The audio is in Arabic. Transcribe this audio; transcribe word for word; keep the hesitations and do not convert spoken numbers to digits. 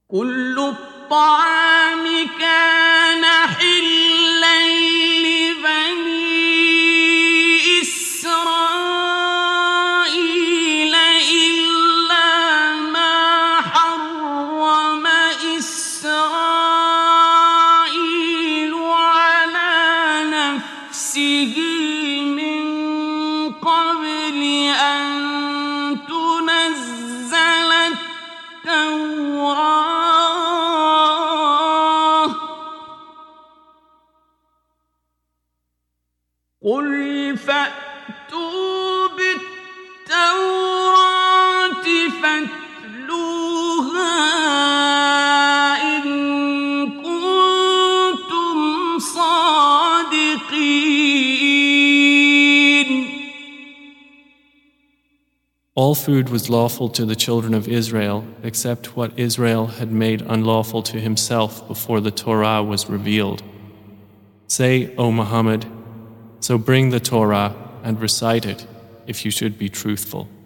كل الطعام كان حلا لبني إسرائيل إلا ما حرم إسرائيل على نفسه من قبل أن تنزل التوراة قل فأتوا بالتوراة فاتلوها إن كنتم صادقين. All food was lawful to the children of Israel except what Israel had made unlawful to himself before the Torah was revealed. Say, O Muhammad, so bring the Torah and recite it if you should be truthful.